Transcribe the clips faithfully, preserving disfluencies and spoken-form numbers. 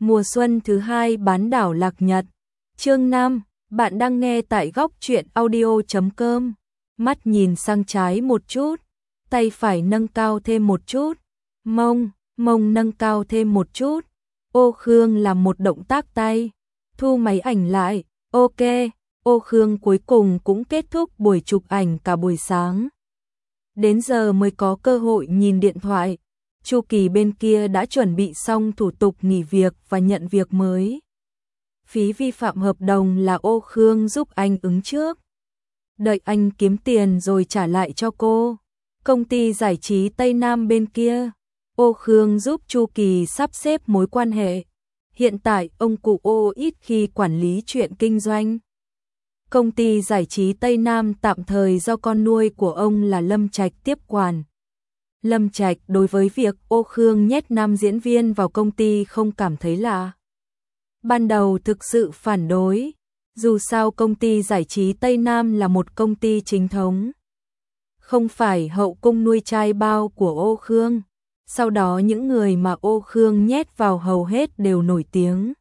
Mùa xuân thứ hai bán đảo Lạc Nhật. Chương năm, bạn đang nghe tại góc truyện audio chấm com. Mắt nhìn sang trái một chút, tay phải nâng cao thêm một chút, mông, mông nâng cao thêm một chút. Ô Khương làm một động tác tay, thu máy ảnh lại, ok. Ô Khương cuối cùng cũng kết thúc buổi chụp ảnh cả buổi sáng. Đến giờ mới có cơ hội nhìn điện thoại. Chu Kỳ bên kia đã chuẩn bị xong thủ tục nghỉ việc và nhận việc mới. Phí vi phạm hợp đồng là Ô Khương giúp anh ứng trước. Đợi anh kiếm tiền rồi trả lại cho cô. Công ty giải trí Tây Nam bên kia, Ô Khương giúp Chu Kỳ sắp xếp mối quan hệ. Hiện tại ông cụ Ô ít khi quản lý chuyện kinh doanh. Công ty giải trí Tây Nam tạm thời do con nuôi của ông là Lâm Trạch tiếp quản. Lâm Trạch đối với việc Ô Khương nhét nam diễn viên vào công ty không cảm thấy lạ. Ban đầu thực sự phản đối, dù sao công ty giải trí Tây Nam là một công ty chính thống, không phải hậu cung nuôi trai bao của Ô Khương. Sau đó những người mà Ô Khương nhét vào hầu hết đều nổi tiếng,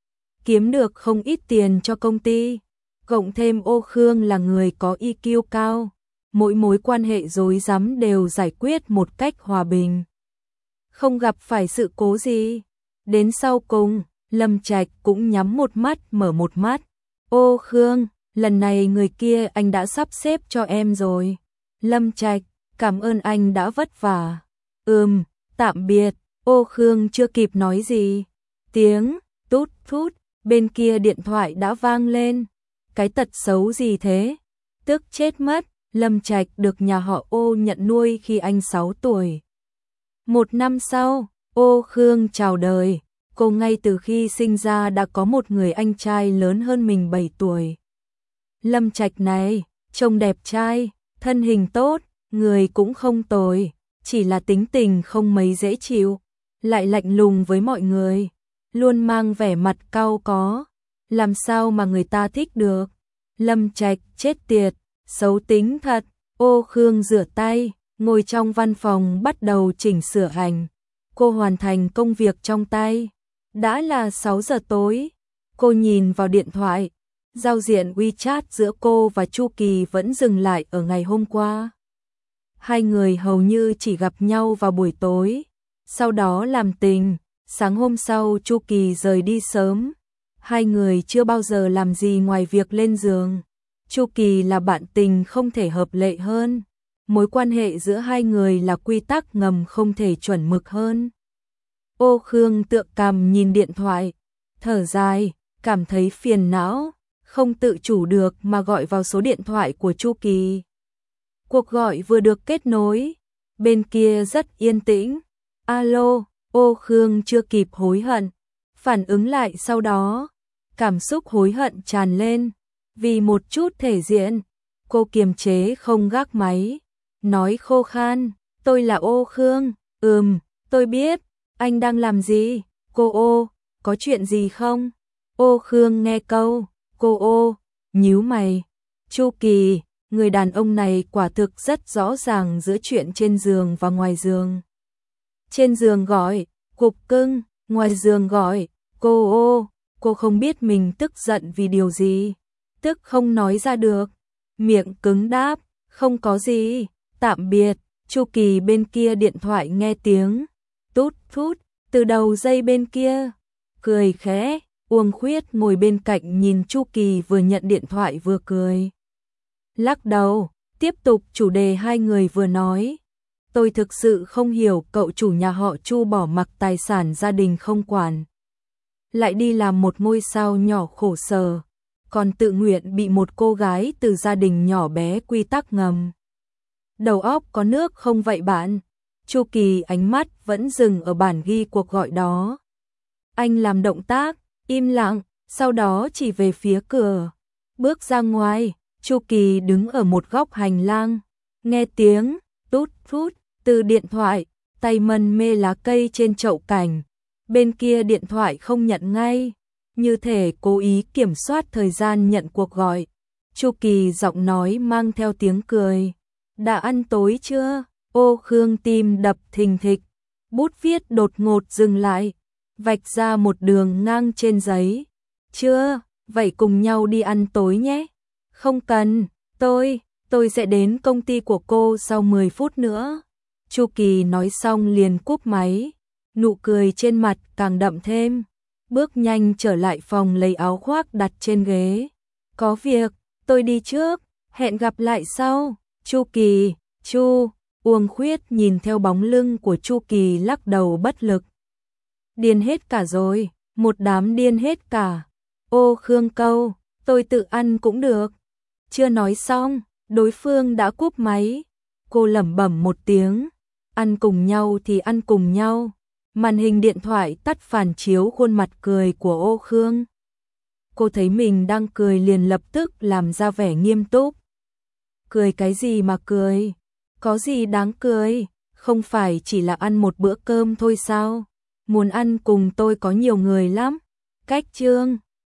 kiếm được không ít tiền cho công ty. Cộng thêm Ô Khương là người có i kiu cao, mỗi mối quan hệ rối rắm đều giải quyết một cách hòa bình, không gặp phải sự cố gì. Đến sau cùng, Lâm Trạch cũng nhắm một mắt mở một mắt. Ô Khương, lần này người kia anh đã sắp xếp cho em rồi. Lâm Trạch, cảm ơn anh đã vất vả. Ừm, tạm biệt. Ô Khương chưa kịp nói gì, tiếng tút thút bên kia điện thoại đã vang lên. Cái tật xấu gì thế? Tức chết mất. Lâm Trạch được nhà họ Ô nhận nuôi khi anh sáu tuổi. Một năm sau, Ô Khương chào đời. Cô ngay từ khi sinh ra đã có một người anh trai lớn hơn mình bảy tuổi. Lâm Trạch này, trông đẹp trai, thân hình tốt, người cũng không tồi, chỉ là tính tình không mấy dễ chịu, lại lạnh lùng với mọi người, luôn mang vẻ mặt cau có, làm sao mà người ta thích được. Lâm Trạch chết tiệt, xấu tính thật. Ô Khương rửa tay, ngồi trong văn phòng bắt đầu chỉnh sửa ảnh. Cô hoàn thành công việc trong tay. Đã là sáu giờ tối. Cô nhìn vào điện thoại. Giao diện WeChat giữa cô và Chu Kỳ vẫn dừng lại ở ngày hôm qua. Hai người hầu như chỉ gặp nhau vào buổi tối, sau đó làm tình. Sáng hôm sau Chu Kỳ rời đi sớm. Hai người chưa bao giờ làm gì ngoài việc lên giường. Chu Kỳ là bạn tình không thể hợp lệ hơn. Mối quan hệ giữa hai người là quy tắc ngầm không thể chuẩn mực hơn. Ô Khương tựa cằm nhìn điện thoại, thở dài, cảm thấy phiền não, không tự chủ được mà gọi vào số điện thoại của Chu Kỳ. Cuộc gọi vừa được kết nối, bên kia rất yên tĩnh. Alo, Ô Khương chưa kịp hối hận, phản ứng lại sau đó, cảm xúc hối hận tràn lên. Vì một chút thể diện, cô kiềm chế không gác máy, nói khô khan, tôi là Ô Khương. Ừm, tôi biết, anh đang làm gì? Cô Ô, có chuyện gì không? Ô Khương nghe câu, cô Ô, nhíu mày. Chu Kỳ, người đàn ông này quả thực rất rõ ràng giữa chuyện trên giường và ngoài giường. Trên giường gọi, cục cưng, ngoài giường gọi, cô Ô, cô không biết mình tức giận vì điều gì. Tức không nói ra được, miệng cứng đáp, không có gì, tạm biệt. Chu Kỳ bên kia điện thoại nghe tiếng tút thút từ đầu dây bên kia, cười khẽ. Uông Khuyết ngồi bên cạnh nhìn Chu Kỳ vừa nhận điện thoại vừa cười, lắc đầu, tiếp tục chủ đề hai người vừa nói. Tôi thực sự không hiểu cậu chủ nhà họ Chu bỏ mặc tài sản gia đình không quản, lại đi làm một ngôi sao nhỏ khổ sở, còn tự nguyện bị một cô gái từ gia đình nhỏ bé quy tắc ngầm. Đầu óc có nước không vậy bạn? Chu Kỳ ánh mắt vẫn dừng ở bản ghi cuộc gọi đó. Anh làm động tác, im lặng, sau đó chỉ về phía cửa. Bước ra ngoài, Chu Kỳ đứng ở một góc hành lang, nghe tiếng tút thút từ điện thoại, tay mân mê lá cây trên chậu cảnh. Bên kia điện thoại không nhận ngay, như thể cố ý kiểm soát thời gian nhận cuộc gọi. Chu Kỳ giọng nói mang theo tiếng cười. Đã ăn tối chưa? Ô Khương tim đập thình thịch, bút viết đột ngột dừng lại. vạch ra một đường ngang trên giấy. Chưa, vậy cùng nhau đi ăn tối nhé. Không cần, tôi, tôi sẽ đến công ty của cô sau mười phút nữa. Chu Kỳ nói xong liền cúp máy, nụ cười trên mặt càng đậm thêm, bước nhanh trở lại phòng lấy áo khoác đặt trên ghế. Có việc, tôi đi trước, hẹn gặp lại sau. Chu Kỳ, Chu, Uông Khuyết nhìn theo bóng lưng của Chu Kỳ lắc đầu bất lực. Điên hết cả rồi, một đám điên hết cả. Ô Khương Câu, tôi tự ăn cũng được. Chưa nói xong, đối phương đã cúp máy. Cô lẩm bẩm một tiếng, ăn cùng nhau thì ăn cùng nhau. Màn hình điện thoại tắt phản chiếu khuôn mặt cười của Ô Khương. Cô thấy mình đang cười liền lập tức làm ra vẻ nghiêm túc. Cười cái gì mà cười? Có gì đáng cười? Không phải chỉ là ăn một bữa cơm thôi sao? Muốn ăn cùng tôi có nhiều người lắm. Cách chương